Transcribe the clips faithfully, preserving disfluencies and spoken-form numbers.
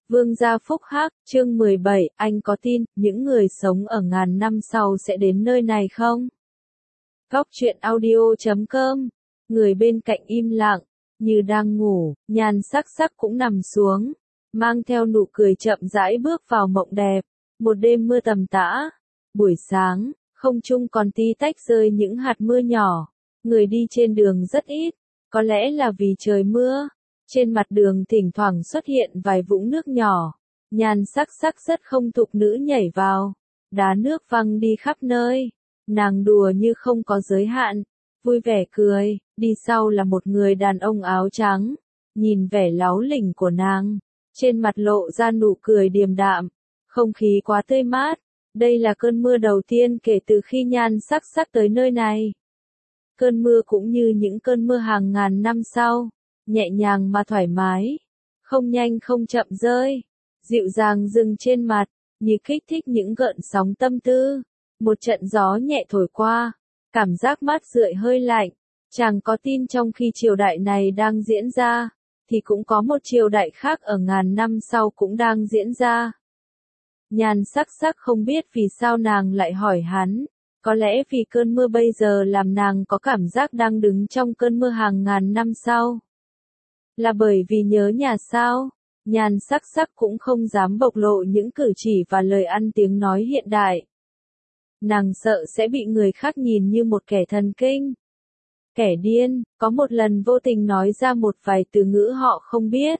Vương gia phúc hắc, chương mười bảy, anh có tin, những người sống ở ngàn năm sau sẽ đến nơi này không? Góc truyện audio chấm com, người bên cạnh im lặng, như đang ngủ, Nhan Sắc Sắc cũng nằm xuống, mang theo nụ cười chậm rãi bước vào mộng đẹp. Một đêm mưa tầm tã, buổi sáng, không trung còn tí tách rơi những hạt mưa nhỏ, người đi trên đường rất ít, có lẽ là vì trời mưa. Trên mặt đường thỉnh thoảng xuất hiện vài vũng nước nhỏ, Nhan Sắc Sắc rất không thục nữ nhảy vào, đá nước văng đi khắp nơi, nàng đùa như không có giới hạn, vui vẻ cười, đi sau là một người đàn ông áo trắng, nhìn vẻ láu lỉnh của nàng, trên mặt lộ ra nụ cười điềm đạm, không khí quá tươi mát, đây là cơn mưa đầu tiên kể từ khi Nhan Sắc Sắc tới nơi này. Cơn mưa cũng như những cơn mưa hàng ngàn năm sau. Nhẹ nhàng mà thoải mái, không nhanh không chậm rơi, dịu dàng dừng trên mặt, như kích thích những gợn sóng tâm tư. Một trận gió nhẹ thổi qua, cảm giác mát rượi hơi lạnh, chàng có tin trong khi triều đại này đang diễn ra, thì cũng có một triều đại khác ở ngàn năm sau cũng đang diễn ra. Nhan Sắc Sắc không biết vì sao nàng lại hỏi hắn, có lẽ vì cơn mưa bây giờ làm nàng có cảm giác đang đứng trong cơn mưa hàng ngàn năm sau. Là bởi vì nhớ nhà sao? Nhan Sắc Sắc cũng không dám bộc lộ những cử chỉ và lời ăn tiếng nói hiện đại. Nàng sợ sẽ bị người khác nhìn như một kẻ thần kinh. Kẻ điên, có một lần vô tình nói ra một vài từ ngữ họ không biết.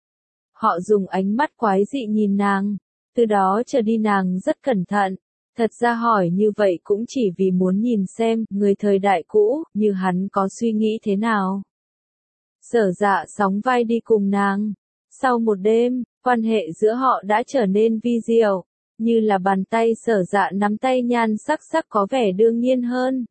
Họ dùng ánh mắt quái dị nhìn nàng, từ đó trở đi nàng rất cẩn thận. Thật ra hỏi như vậy cũng chỉ vì muốn nhìn xem người thời đại cũ như hắn có suy nghĩ thế nào. Sở Dạ sóng vai đi cùng nàng. Sau một đêm, quan hệ giữa họ đã trở nên vi diệu, như là bàn tay Sở Dạ nắm tay Nhan Sắc Sắc có vẻ đương nhiên hơn.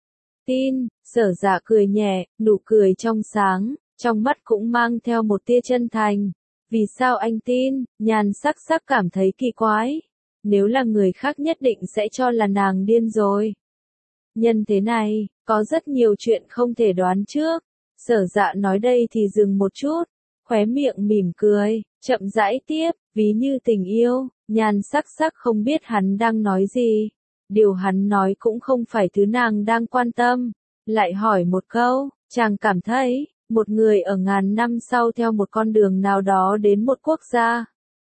Tin, Sở Dạ cười nhẹ, nụ cười trong sáng, trong mắt cũng mang theo một tia chân thành. Vì sao anh tin? Nhan Sắc Sắc cảm thấy kỳ quái. Nếu là người khác nhất định sẽ cho là nàng điên rồi. Nhân thế này, có rất nhiều chuyện không thể đoán trước. Sở Dạ nói đây thì dừng một chút, khóe miệng mỉm cười, chậm rãi tiếp, ví như tình yêu. Nhan Sắc Sắc không biết hắn đang nói gì, điều hắn nói cũng không phải thứ nàng đang quan tâm, lại hỏi một câu, chàng cảm thấy, một người ở ngàn năm sau theo một con đường nào đó đến một quốc gia,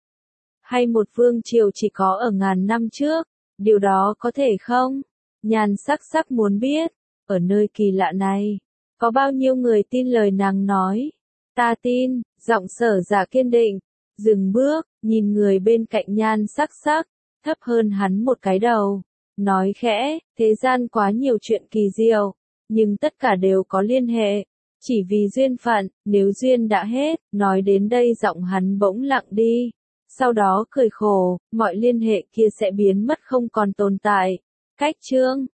hay một vương triều chỉ có ở ngàn năm trước, điều đó có thể không? Nhan Sắc Sắc muốn biết, ở nơi kỳ lạ này, có bao nhiêu người tin lời nàng nói? Ta tin, giọng Sở Dạ kiên định, dừng bước, nhìn người bên cạnh Nhan Sắc Sắc, thấp hơn hắn một cái đầu, nói khẽ, thế gian quá nhiều chuyện kỳ diệu, nhưng tất cả đều có liên hệ, chỉ vì duyên phận, nếu duyên đã hết, nói đến đây giọng hắn bỗng lặng đi, sau đó cười khổ, mọi liên hệ kia sẽ biến mất không còn tồn tại. Cách chương